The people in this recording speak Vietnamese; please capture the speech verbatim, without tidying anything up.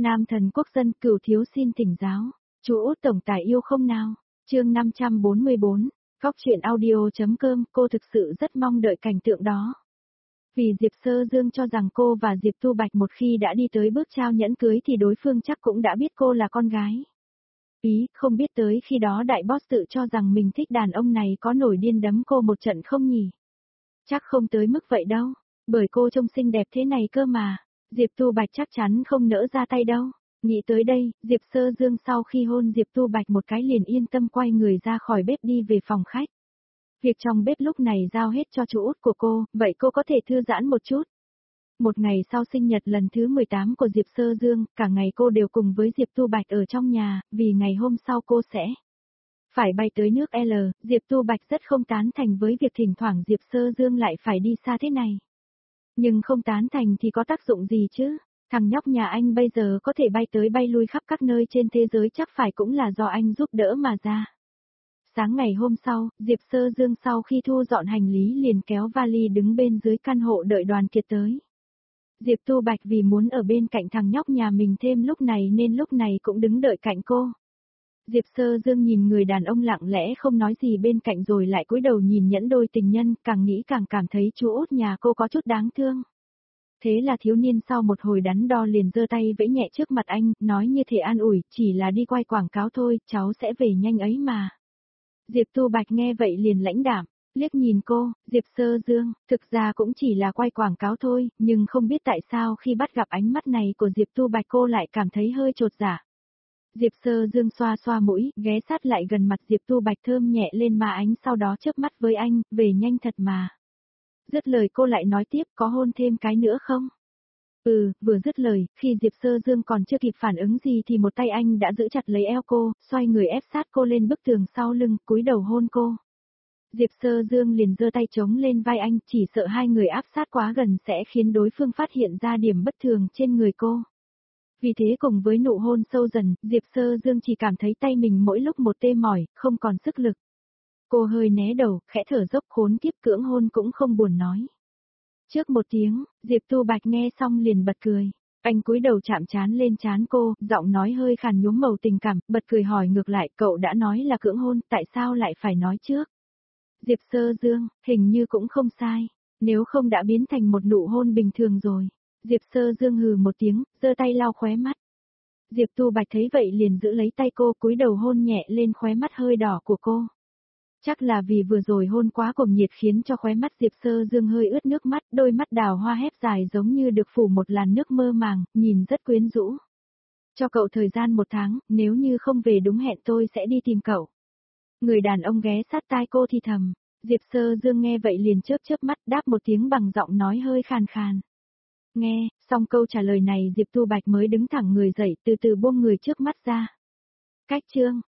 Nam thần quốc dân Cửu thiếu xin thỉnh giáo. Chú Út tổng tài yêu không nào? Chương năm trăm bốn mươi bốn, Góc truyện audio.com, cô thực sự rất mong đợi cảnh tượng đó. Vì Diệp Sơ Dương cho rằng cô và Diệp Tu Bạch một khi đã đi tới bước trao nhẫn cưới thì đối phương chắc cũng đã biết cô là con gái. Ý, không biết tới khi đó đại boss tự cho rằng mình thích đàn ông này có nổi điên đấm cô một trận không nhỉ? Chắc không tới mức vậy đâu, bởi cô trông xinh đẹp thế này cơ mà, Diệp Tu Bạch chắc chắn không nỡ ra tay đâu. Nghĩ tới đây, Diệp Sơ Dương sau khi hôn Diệp Tu Bạch một cái liền yên tâm quay người ra khỏi bếp đi về phòng khách. Việc trong bếp lúc này giao hết cho chú Út của cô, vậy cô có thể thư giãn một chút. Một ngày sau sinh nhật lần thứ mười tám của Diệp Sơ Dương, cả ngày cô đều cùng với Diệp Tu Bạch ở trong nhà, vì ngày hôm sau cô sẽ phải bay tới nước L, Diệp Tu Bạch rất không tán thành với việc thỉnh thoảng Diệp Sơ Dương lại phải đi xa thế này. Nhưng không tán thành thì có tác dụng gì chứ? Thằng nhóc nhà anh bây giờ có thể bay tới bay lui khắp các nơi trên thế giới chắc phải cũng là do anh giúp đỡ mà ra. Sáng ngày hôm sau, Diệp Sơ Dương sau khi thu dọn hành lý liền kéo vali đứng bên dưới căn hộ đợi Đoàn Kiệt tới. Diệp Tu Bạch vì muốn ở bên cạnh thằng nhóc nhà mình thêm lúc này nên lúc này cũng đứng đợi cạnh cô. Diệp Sơ Dương nhìn người đàn ông lặng lẽ không nói gì bên cạnh rồi lại cúi đầu nhìn nhẫn đôi tình nhân, càng nghĩ càng cảm thấy chú Út nhà cô có chút đáng thương. Thế là thiếu niên sau một hồi đắn đo liền giơ tay vẫy nhẹ trước mặt anh, nói như thể an ủi, chỉ là đi quay quảng cáo thôi, cháu sẽ về nhanh ấy mà. Diệp Tu Bạch nghe vậy liền lãnh đạm, liếc nhìn cô, Diệp Sơ Dương, thực ra cũng chỉ là quay quảng cáo thôi, nhưng không biết tại sao khi bắt gặp ánh mắt này của Diệp Tu Bạch cô lại cảm thấy hơi chột dạ. Diệp Sơ Dương xoa xoa mũi, ghé sát lại gần mặt Diệp Tu Bạch thơm nhẹ lên má ánh sau đó chớp mắt với anh, về nhanh thật mà. Dứt lời cô lại nói tiếp, có hôn thêm cái nữa không? Ừ, vừa dứt lời, khi Diệp Sơ Dương còn chưa kịp phản ứng gì thì một tay anh đã giữ chặt lấy eo cô, xoay người ép sát cô lên bức tường sau lưng, cúi đầu hôn cô. Diệp Sơ Dương liền giơ tay chống lên vai anh, chỉ sợ hai người áp sát quá gần sẽ khiến đối phương phát hiện ra điểm bất thường trên người cô. Vì thế cùng với nụ hôn sâu dần, Diệp Sơ Dương chỉ cảm thấy tay mình mỗi lúc một tê mỏi, không còn sức lực. Cô hơi né đầu, khẽ thở dốc khốn kiếp cưỡng hôn cũng không buồn nói. Trước một tiếng, Diệp Tu Bạch nghe xong liền bật cười. Anh cúi đầu chạm trán lên trán cô, giọng nói hơi khàn nhuốm màu tình cảm, bật cười hỏi ngược lại, cậu đã nói là cưỡng hôn, tại sao lại phải nói trước? Diệp Sơ Dương, hình như cũng không sai, nếu không đã biến thành một nụ hôn bình thường rồi. Diệp Sơ Dương hừ một tiếng, giơ tay lau khóe mắt. Diệp Tu Bạch thấy vậy liền giữ lấy tay cô cúi đầu hôn nhẹ lên khóe mắt hơi đỏ của cô. Chắc là vì vừa rồi hôn quá cuồng nhiệt khiến cho khóe mắt Diệp Sơ Dương hơi ướt nước mắt, đôi mắt đào hoa hép dài giống như được phủ một làn nước mơ màng, nhìn rất quyến rũ. Cho cậu thời gian một tháng, nếu như không về đúng hẹn tôi sẽ đi tìm cậu. Người đàn ông ghé sát tai cô thì thầm, Diệp Sơ Dương nghe vậy liền chớp chớp mắt đáp một tiếng bằng giọng nói hơi khàn khàn. Nghe, xong câu trả lời này Diệp Tu Bạch mới đứng thẳng người dậy từ từ buông người trước mắt ra. Cách chương